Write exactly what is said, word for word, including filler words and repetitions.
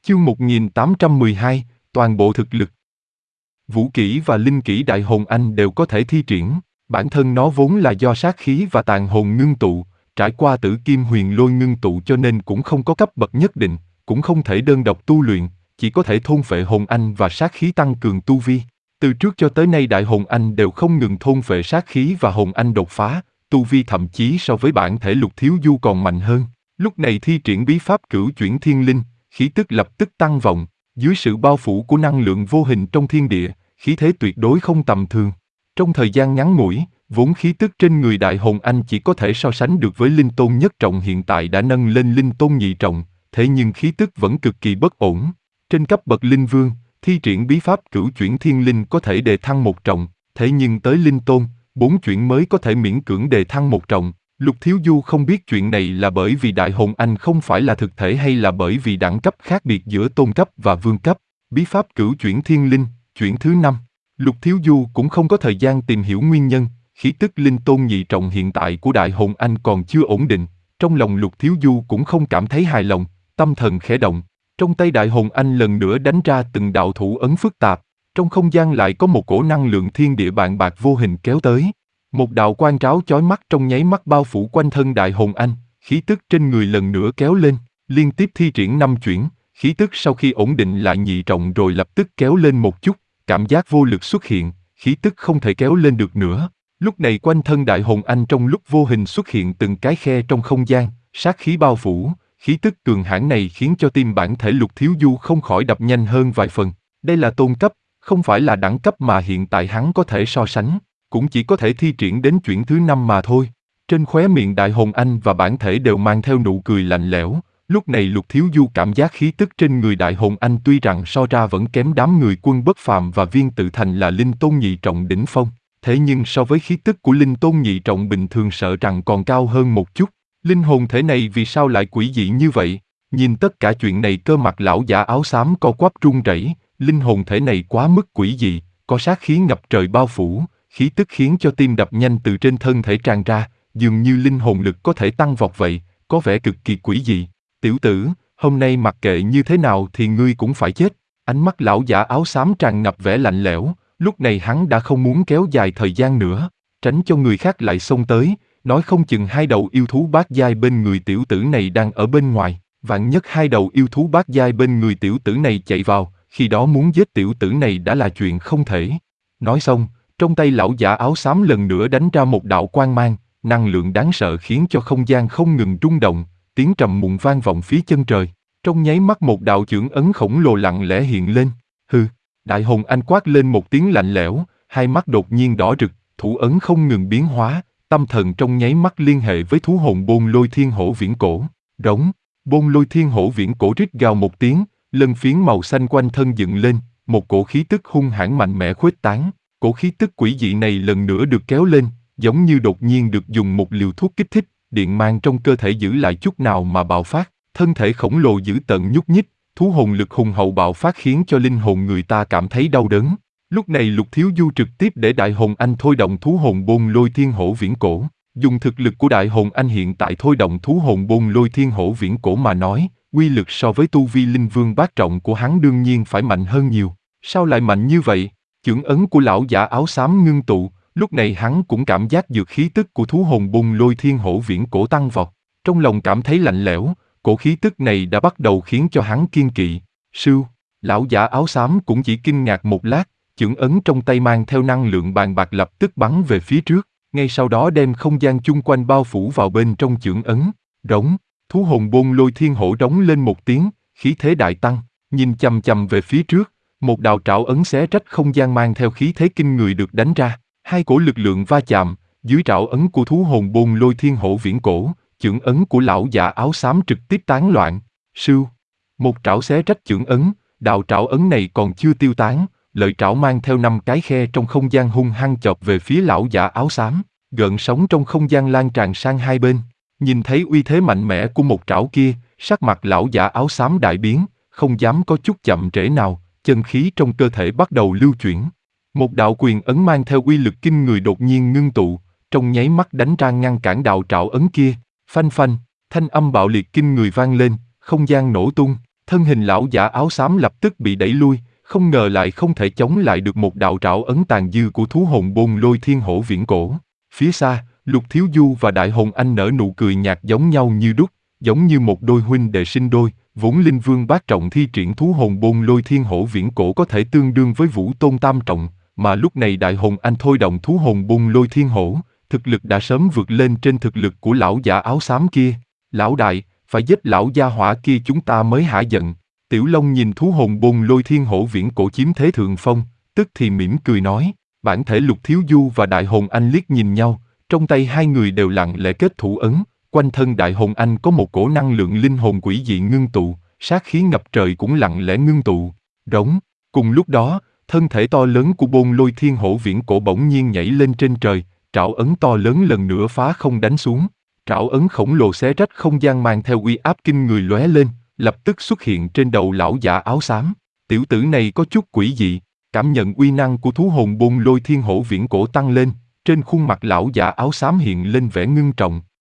Chương một nghìn tám trăm mười hai, toàn bộ thực lực. Vũ kỹ và linh kỹ đại hồn anh đều có thể thi triển, bản thân nó vốn là do sát khí và tàn hồn ngưng tụ, trải qua tử kim huyền lôi ngưng tụ cho nên cũng không có cấp bậc nhất định, cũng không thể đơn độc tu luyện, chỉ có thể thôn phệ hồn anh và sát khí tăng cường tu vi. Từ trước cho tới nay đại hồn anh đều không ngừng thôn phệ sát khí và hồn anh đột phá, tu vi thậm chí so với bản thể Lục Thiếu Du còn mạnh hơn. Lúc này thi triển bí pháp cửu chuyển thiên linh, khí tức lập tức tăng vọng, dưới sự bao phủ của năng lượng vô hình trong thiên địa, khí thế tuyệt đối không tầm thường. Trong thời gian ngắn ngủi, vốn khí tức trên người đại hồn anh chỉ có thể so sánh được với linh tôn nhất trọng hiện tại đã nâng lên linh tôn nhị trọng, thế nhưng khí tức vẫn cực kỳ bất ổn. Trên cấp bậc linh vương, thi triển bí pháp cửu chuyển thiên linh có thể đề thăng một trọng, thế nhưng tới linh tôn, bốn chuyển mới có thể miễn cưỡng đề thăng một trọng. Lục Thiếu Du không biết chuyện này là bởi vì đại hồn anh không phải là thực thể hay là bởi vì đẳng cấp khác biệt giữa tôn cấp và vương cấp. Bí pháp cửu chuyển thiên linh, chuyển thứ năm. Lục Thiếu Du cũng không có thời gian tìm hiểu nguyên nhân, khí tức linh tôn nhị trọng hiện tại của đại hồn anh còn chưa ổn định. Trong lòng Lục Thiếu Du cũng không cảm thấy hài lòng, tâm thần khẽ động. Trong tay đại hồn anh lần nữa đánh ra từng đạo thủ ấn phức tạp, trong không gian lại có một cổ năng lượng thiên địa bạn bạc vô hình kéo tới. Một đạo quang tráo chói mắt trong nháy mắt bao phủ quanh thân đại hồn anh, khí tức trên người lần nữa kéo lên, liên tiếp thi triển năm chuyển, khí tức sau khi ổn định lại nhị trọng rồi lập tức kéo lên một chút, cảm giác vô lực xuất hiện, khí tức không thể kéo lên được nữa. Lúc này quanh thân đại hồn anh trong lúc vô hình xuất hiện từng cái khe trong không gian, sát khí bao phủ, khí tức cường hãn này khiến cho tim bản thể Lục Thiếu Du không khỏi đập nhanh hơn vài phần. Đây là tôn cấp, không phải là đẳng cấp mà hiện tại hắn có thể so sánh, cũng chỉ có thể thi triển đến chuyển thứ năm mà thôi. Trên khóe miệng đại hồn anh và bản thể đều mang theo nụ cười lạnh lẽo. Lúc này Lục Thiếu Du cảm giác khí tức trên người đại hồn anh tuy rằng so ra vẫn kém đám người Quân Bất Phàm và Viên Tự Thành là linh tôn nhị trọng đỉnh phong, thế nhưng so với khí tức của linh tôn nhị trọng bình thường sợ rằng còn cao hơn một chút. Linh hồn thể này vì sao lại quỷ dị như vậy? Nhìn tất cả chuyện này cơ mặt lão giả áo xám co quắp run rẩy. Linh hồn thể này quá mức quỷ dị, có sát khí ngập trời bao phủ, khí tức khiến cho tim đập nhanh từ trên thân thể tràn ra, dường như linh hồn lực có thể tăng vọt vậy, có vẻ cực kỳ quỷ dị. Tiểu tử, hôm nay mặc kệ như thế nào thì ngươi cũng phải chết. Ánh mắt lão giả áo xám tràn ngập vẻ lạnh lẽo, lúc này hắn đã không muốn kéo dài thời gian nữa, tránh cho người khác lại xông tới, nói không chừng hai đầu yêu thú bát giai bên người tiểu tử này đang ở bên ngoài, vạn nhất hai đầu yêu thú bát giai bên người tiểu tử này chạy vào, khi đó muốn giết tiểu tử này đã là chuyện không thể. Nói xong, trong tay lão giả áo xám lần nữa đánh ra một đạo quang mang, năng lượng đáng sợ khiến cho không gian không ngừng rung động, tiếng trầm muộn vang vọng phía chân trời. Trong nháy mắt một đạo chưởng ấn khổng lồ lặng lẽ hiện lên. Hừ, đại hồn anh quát lên một tiếng lạnh lẽo, hai mắt đột nhiên đỏ rực, thủ ấn không ngừng biến hóa, tâm thần trong nháy mắt liên hệ với thú hồn Bôn Lôi Thiên Hổ viễn cổ. Rống, Bôn Lôi Thiên Hổ viễn cổ rít gào một tiếng, lân phiến màu xanh quanh thân dựng lên, một cổ khí tức hung hãn mạnh mẽ khuếch tán. Cổ khí tức quỷ dị này lần nữa được kéo lên, giống như đột nhiên được dùng một liều thuốc kích thích, điện mang trong cơ thể giữ lại chút nào mà bạo phát, thân thể khổng lồ dữ tợn nhúc nhích, thú hồn lực hùng hậu bạo phát khiến cho linh hồn người ta cảm thấy đau đớn. Lúc này Lục Thiếu Du trực tiếp để đại hồn anh thôi động thú hồn Bôn Lôi Thiên Hổ viễn cổ, dùng thực lực của đại hồn anh hiện tại thôi động thú hồn Bôn Lôi Thiên Hổ viễn cổ mà nói, uy lực so với tu vi linh vương bát trọng của hắn đương nhiên phải mạnh hơn nhiều. Sao lại mạnh như vậy? Chưởng ấn của lão giả áo xám ngưng tụ, lúc này hắn cũng cảm giác được khí tức của thú hồn Bôn Lôi Thiên Hổ viễn cổ tăng vọt, trong lòng cảm thấy lạnh lẽo, cổ khí tức này đã bắt đầu khiến cho hắn kiên kỵ. Sưu, lão giả áo xám cũng chỉ kinh ngạc một lát, chưởng ấn trong tay mang theo năng lượng bàn bạc lập tức bắn về phía trước, ngay sau đó đem không gian chung quanh bao phủ vào bên trong chưởng ấn. Rống, thú hồn Bôn Lôi Thiên Hổ rống lên một tiếng, khí thế đại tăng, nhìn chằm chằm về phía trước. Một đạo trảo ấn xé rách không gian mang theo khí thế kinh người được đánh ra, hai cổ lực lượng va chạm, dưới trảo ấn của thú hồn Bôn Lôi Thiên Hổ viễn cổ, chưởng ấn của lão giả áo xám trực tiếp tán loạn. Sưu, một trảo xé rách chưởng ấn, đạo trảo ấn này còn chưa tiêu tán, lợi trảo mang theo năm cái khe trong không gian hung hăng chộp về phía lão giả áo xám, gợn sóng trong không gian lan tràn sang hai bên. Nhìn thấy uy thế mạnh mẽ của một trảo kia, sắc mặt lão giả áo xám đại biến, không dám có chút chậm trễ nào. Chân khí trong cơ thể bắt đầu lưu chuyển. Một đạo quyền ấn mang theo uy lực kinh người đột nhiên ngưng tụ, trong nháy mắt đánh ra ngăn cản đạo trảo ấn kia. Phanh phanh, thanh âm bạo liệt kinh người vang lên, không gian nổ tung, Thân hình lão giả áo xám lập tức bị đẩy lui, không ngờ lại không thể chống lại được một đạo trảo ấn tàn dư của thú hồn bôn lôi thiên hổ viễn cổ. Phía xa, Lục Thiếu Du và Đại Hồng Anh nở nụ cười nhạt giống nhau như đúc, giống như một đôi huynh đệ sinh đôi, vốn Linh Vương bát trọng thi triển thú hồn bôn lôi thiên hổ viễn cổ có thể tương đương với Vũ Tôn tam trọng, mà lúc này Đại Hồng Anh thôi động thú hồn bôn lôi thiên hổ, thực lực đã sớm vượt lên trên thực lực của lão giả áo xám kia. Lão đại, phải giết lão gia hỏa kia chúng ta mới hả giận. Tiểu Long nhìn thú hồn bôn lôi thiên hổ viễn cổ chiếm thế thượng phong, tức thì mỉm cười nói. Bản thể Lục Thiếu Du và Đại Hồng Anh liếc nhìn nhau, trong tay hai người đều lặng lẽ kết thủ ấn, quanh thân Đại Hồng Anh có một cổ năng lượng linh hồn quỷ dị ngưng tụ, sát khí ngập trời cũng lặng lẽ ngưng tụ. Rống. Cùng lúc đó, thân thể to lớn của bôn lôi thiên hổ viễn cổ bỗng nhiên nhảy lên trên trời, trảo ấn to lớn lần nữa phá không đánh xuống. Trảo ấn khổng lồ xé rách không gian mang theo uy áp kinh người lóe lên, lập tức xuất hiện trên đầu lão giả áo xám. Tiểu tử này có chút quỷ dị, cảm nhận uy năng của thú hồn bôn lôi thiên hổ viễn cổ tăng lên, trên khuôn mặt lão giả áo xám hiện lên vẻ ngưng trọng.